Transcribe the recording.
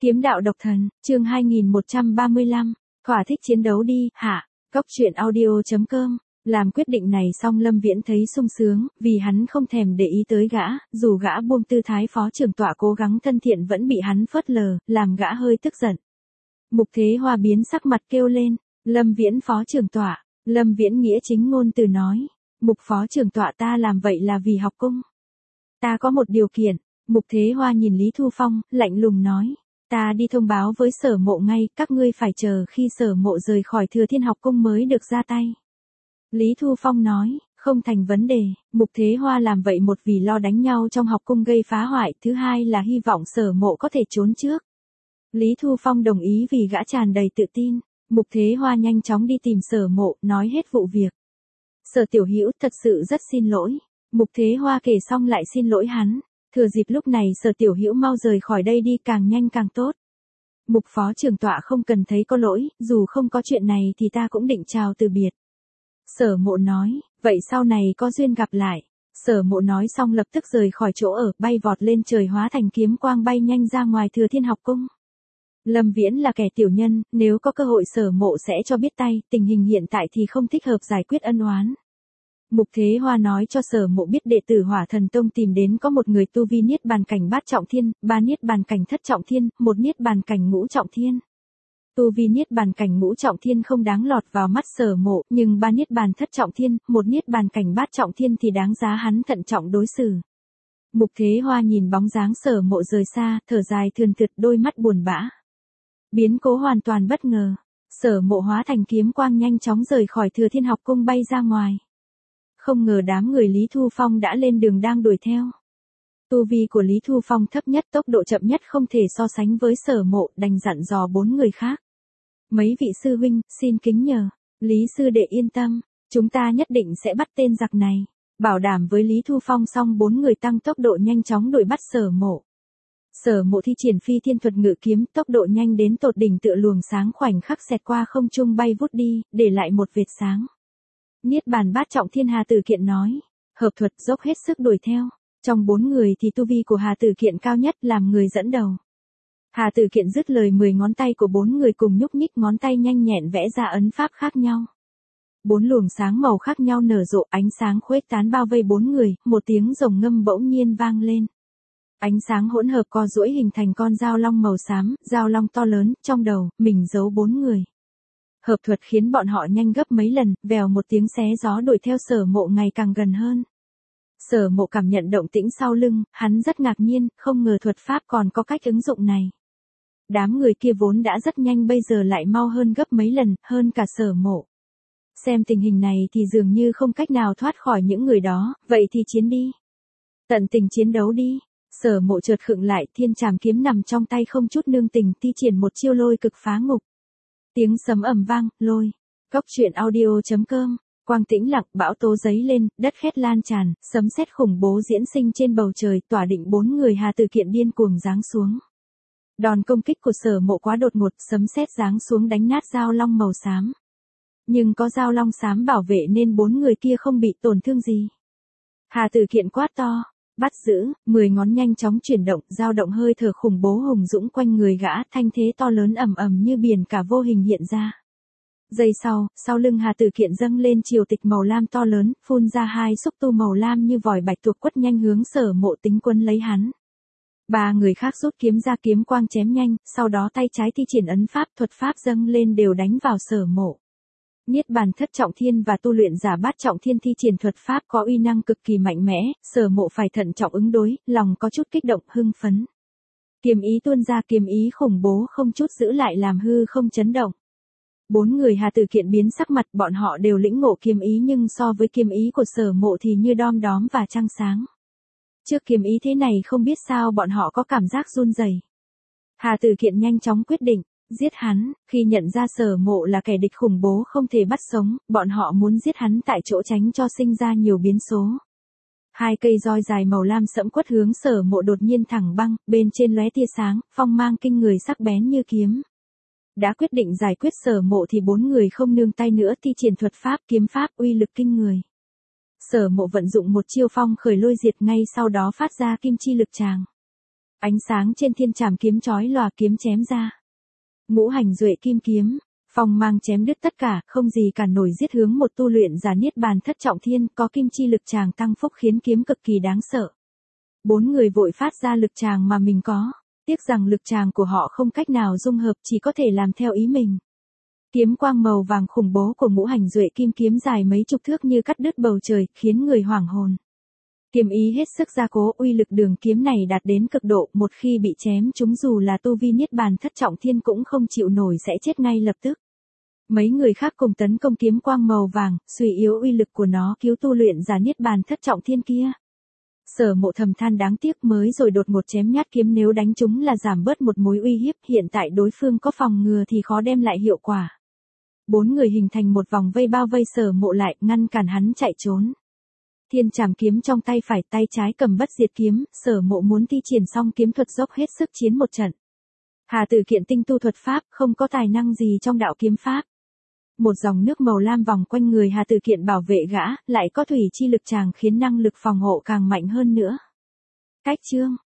Kiếm đạo độc thần, chương 2135, thỏa thích chiến đấu đi, hạ, Cốc truyện audio.com. Làm quyết định này xong Lâm Viễn thấy sung sướng, vì hắn không thèm để ý tới gã, dù gã buông tư thái phó trưởng tọa cố gắng thân thiện vẫn bị hắn phớt lờ, làm gã hơi tức giận. Mục Thế Hoa biến sắc mặt kêu lên, Lâm Viễn phó trưởng tọa, Lâm Viễn nghĩa chính ngôn từ nói, Mục phó trưởng tọa ta làm vậy là vì học cung. Ta có một điều kiện, Mục Thế Hoa nhìn Lý Thu Phong, lạnh lùng nói. Ta đi thông báo với Sở Mộ ngay, các ngươi phải chờ khi Sở Mộ rời khỏi Thừa Thiên học cung mới được ra tay. Lý Thu Phong nói, không thành vấn đề, Mục Thế Hoa làm vậy một vì lo đánh nhau trong học cung gây phá hoại, thứ hai là hy vọng Sở Mộ có thể trốn trước. Lý Thu Phong đồng ý vì gã tràn đầy tự tin, Mục Thế Hoa nhanh chóng đi tìm Sở Mộ, nói hết vụ việc. Sở Tiểu Hữu thật sự rất xin lỗi, Mục Thế Hoa kể xong lại xin lỗi hắn. Thừa dịp lúc này Sở Tiểu Hữu mau rời khỏi đây đi, càng nhanh càng tốt. Mục phó trưởng tọa không cần thấy có lỗi, dù không có chuyện này thì ta cũng định chào từ biệt. Sở Mộ nói, vậy sau này có duyên gặp lại. Sở Mộ nói xong lập tức rời khỏi chỗ ở, bay vọt lên trời hóa thành kiếm quang bay nhanh ra ngoài Thừa Thiên học cung. Lâm Viễn là kẻ tiểu nhân, nếu có cơ hội Sở Mộ sẽ cho biết tay, tình hình hiện tại thì không thích hợp giải quyết ân oán. Mục Thế Hoa nói cho Sở Mộ biết đệ tử Hỏa Thần Tông tìm đến có một người tu vi niết bàn cảnh bát trọng thiên, 3 niết bàn cảnh thất trọng thiên, 1 niết bàn cảnh ngũ trọng thiên. Tu vi niết bàn cảnh ngũ trọng thiên không đáng lọt vào mắt Sở Mộ, nhưng 3 niết bàn thất trọng thiên, 1 niết bàn cảnh bát trọng thiên thì đáng giá hắn thận trọng đối xử. Mục Thế Hoa nhìn bóng dáng Sở Mộ rời xa, thở dài thườn thượt, đôi mắt buồn bã. Biến cố hoàn toàn bất ngờ, Sở Mộ hóa thành kiếm quang nhanh chóng rời khỏi Thừa Thiên học cung bay ra ngoài. Không ngờ đám người Lý Thu Phong đã lên đường đang đuổi theo. Tu vi của Lý Thu Phong thấp nhất, tốc độ chậm nhất không thể so sánh với Sở Mộ, đành dặn dò 4 người khác. Mấy vị sư huynh, xin kính nhờ, Lý sư đệ yên tâm, chúng ta nhất định sẽ bắt tên giặc này. Bảo đảm với Lý Thu Phong xong 4 người tăng tốc độ nhanh chóng đuổi bắt Sở Mộ. Sở Mộ thi triển phi thiên thuật ngự kiếm, tốc độ nhanh đến tột đỉnh, tựa luồng sáng khoảnh khắc xẹt qua không trung bay vút đi, để lại một vệt sáng. Niết bàn bát trọng thiên Hà Tử Kiện nói, hợp thuật dốc hết sức đuổi theo. Trong 4 người thì tu vi của Hà Tử Kiện cao nhất, làm người dẫn đầu. Hà Tử Kiện dứt lời, 10 ngón tay của 4 người cùng nhúc nhích ngón tay nhanh nhẹn vẽ ra ấn pháp khác nhau. 4 luồng sáng màu khác nhau nở rộ, ánh sáng khuếch tán bao vây 4 người, một tiếng rồng ngâm bỗng nhiên vang lên. Ánh sáng hỗn hợp co duỗi hình thành con dao long màu xám, dao long to lớn, trong đầu, mình giấu 4 người. Hợp thuật khiến bọn họ nhanh gấp mấy lần, vèo một tiếng xé gió đuổi theo Sở Mộ ngày càng gần hơn. Sở Mộ cảm nhận động tĩnh sau lưng, hắn rất ngạc nhiên, không ngờ thuật pháp còn có cách ứng dụng này. Đám người kia vốn đã rất nhanh bây giờ lại mau hơn gấp mấy lần, hơn cả Sở Mộ. Xem tình hình này thì dường như không cách nào thoát khỏi những người đó, vậy thì chiến đi. Tận tình chiến đấu đi. Sở Mộ chợt khựng lại, thiên trảm kiếm nằm trong tay không chút nương tình, thi triển một chiêu lôi cực phá ngục. Tiếng sấm ầm vang, lôi. Cốc truyện audio.com. Quang tĩnh lặng, bão tố giấy lên, đất khét lan tràn, sấm sét khủng bố diễn sinh trên bầu trời, tỏa định 4 người Hà Tử Kiện điên cuồng giáng xuống. Đòn công kích của Sở Mộ quá đột ngột, sấm sét giáng xuống đánh nát dao long màu xám. Nhưng có dao long xám bảo vệ nên 4 người kia không bị tổn thương gì. Hà Tử Kiện quát to, bắt giữ, 10 ngón nhanh chóng chuyển động, dao động hơi thở khủng bố hùng dũng quanh người gã, thanh thế to lớn ầm ầm như biển cả vô hình hiện ra. Giây sau lưng Hà Tử Kiện dâng lên triều tịch màu lam to lớn, phun ra 2 xúc tu màu lam như vòi bạch tuộc quất nhanh hướng Sở Mộ tính quân lấy hắn. 3 người khác rút kiếm ra, kiếm quang chém nhanh, sau đó tay trái thi triển ấn pháp, thuật pháp dâng lên đều đánh vào Sở Mộ. Niết bàn thất trọng thiên và tu luyện giả bát trọng thiên thi triển thuật pháp có uy năng cực kỳ mạnh mẽ, Sở Mộ phải thận trọng ứng đối, lòng có chút kích động, hưng phấn. Kiếm ý tuôn ra, kiếm ý khủng bố không chút giữ lại làm hư không chấn động. 4 người Hà Tử Kiện biến sắc mặt, bọn họ đều lĩnh ngộ kiếm ý nhưng so với kiếm ý của Sở Mộ thì như đom đóm và trăng sáng. Trước kiếm ý thế này không biết sao bọn họ có cảm giác run rẩy. Hà Tử Kiện nhanh chóng quyết định, giết hắn, khi nhận ra Sở Mộ là kẻ địch khủng bố không thể bắt sống, bọn họ muốn giết hắn tại chỗ tránh cho sinh ra nhiều biến số. 2 cây roi dài màu lam sẫm quất hướng Sở Mộ đột nhiên thẳng băng, bên trên lóe tia sáng, phong mang kinh người sắc bén như kiếm. Đã quyết định giải quyết Sở Mộ thì 4 người không nương tay nữa, thi triển thuật pháp, kiếm pháp uy lực kinh người. Sở Mộ vận dụng một chiêu phong khởi lôi diệt, ngay sau đó phát ra kim chi lực tràng. Ánh sáng trên thiên trảm kiếm chói lòa kiếm chém ra. Ngũ hành duệ kim kiếm, phong mang chém đứt tất cả, không gì cản nổi giết hướng một tu luyện giả niết bàn thất trọng thiên, có kim chi lực tràng tăng phúc khiến kiếm cực kỳ đáng sợ. 4 người vội phát ra lực tràng mà mình có, tiếc rằng lực tràng của họ không cách nào dung hợp, chỉ có thể làm theo ý mình. Kiếm quang màu vàng khủng bố của ngũ hành duệ kim kiếm dài mấy chục thước như cắt đứt bầu trời, khiến người hoảng hồn. Kiếm ý hết sức gia cố, uy lực đường kiếm này đạt đến cực độ, một khi bị chém chúng dù là tu vi niết bàn thất trọng thiên cũng không chịu nổi sẽ chết ngay lập tức. Mấy người khác cùng tấn công kiếm quang màu vàng, suy yếu uy lực của nó cứu tu luyện giả niết bàn thất trọng thiên kia. Sở Mộ thầm than đáng tiếc, mới rồi đột ngột chém nhát kiếm nếu đánh chúng là giảm bớt một mối uy hiếp, hiện tại đối phương có phòng ngừa thì khó đem lại hiệu quả. 4 người hình thành một vòng vây bao vây Sở Mộ lại, ngăn cản hắn chạy trốn. Thiên trảm kiếm trong tay phải, tay trái cầm bất diệt kiếm, Sở Mộ muốn thi triển xong kiếm thuật dốc hết sức chiến một trận. Hà Tử Kiện tinh tu thuật pháp, không có tài năng gì trong đạo kiếm pháp. Một dòng nước màu lam vòng quanh người Hà Tử Kiện bảo vệ gã, lại có thủy chi lực tràng khiến năng lực phòng hộ càng mạnh hơn nữa. Cách chương